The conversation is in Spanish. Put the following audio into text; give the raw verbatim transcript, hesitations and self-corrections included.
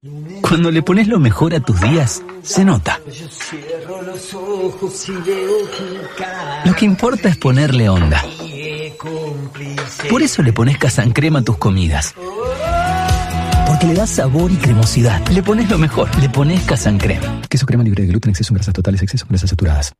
Cuando le pones lo mejor a tus días, se nota. Lo que importa es ponerle onda. Por eso le pones Casan Crema a tus comidas. Porque le das sabor y cremosidad. Le pones lo mejor. Le pones Casan Crema. Queso crema libre de gluten, exceso en grasas totales, exceso en grasas saturadas.